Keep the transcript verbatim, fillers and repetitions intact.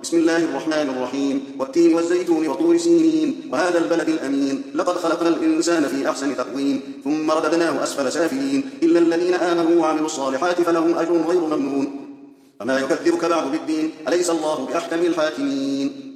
بسم الله الرحمن الرحيم والتين والزيتون وطور سينين وهذا البلد الأمين لقد خلقنا الإنسان في أحسن تقويم ثم رددناه أسفل سافلين إلا الذين آمنوا وعملوا الصالحات فلهم أجر غير ممنون. فما يكذبك بعد بالدين، أليس الله بأحكم الحاكمين؟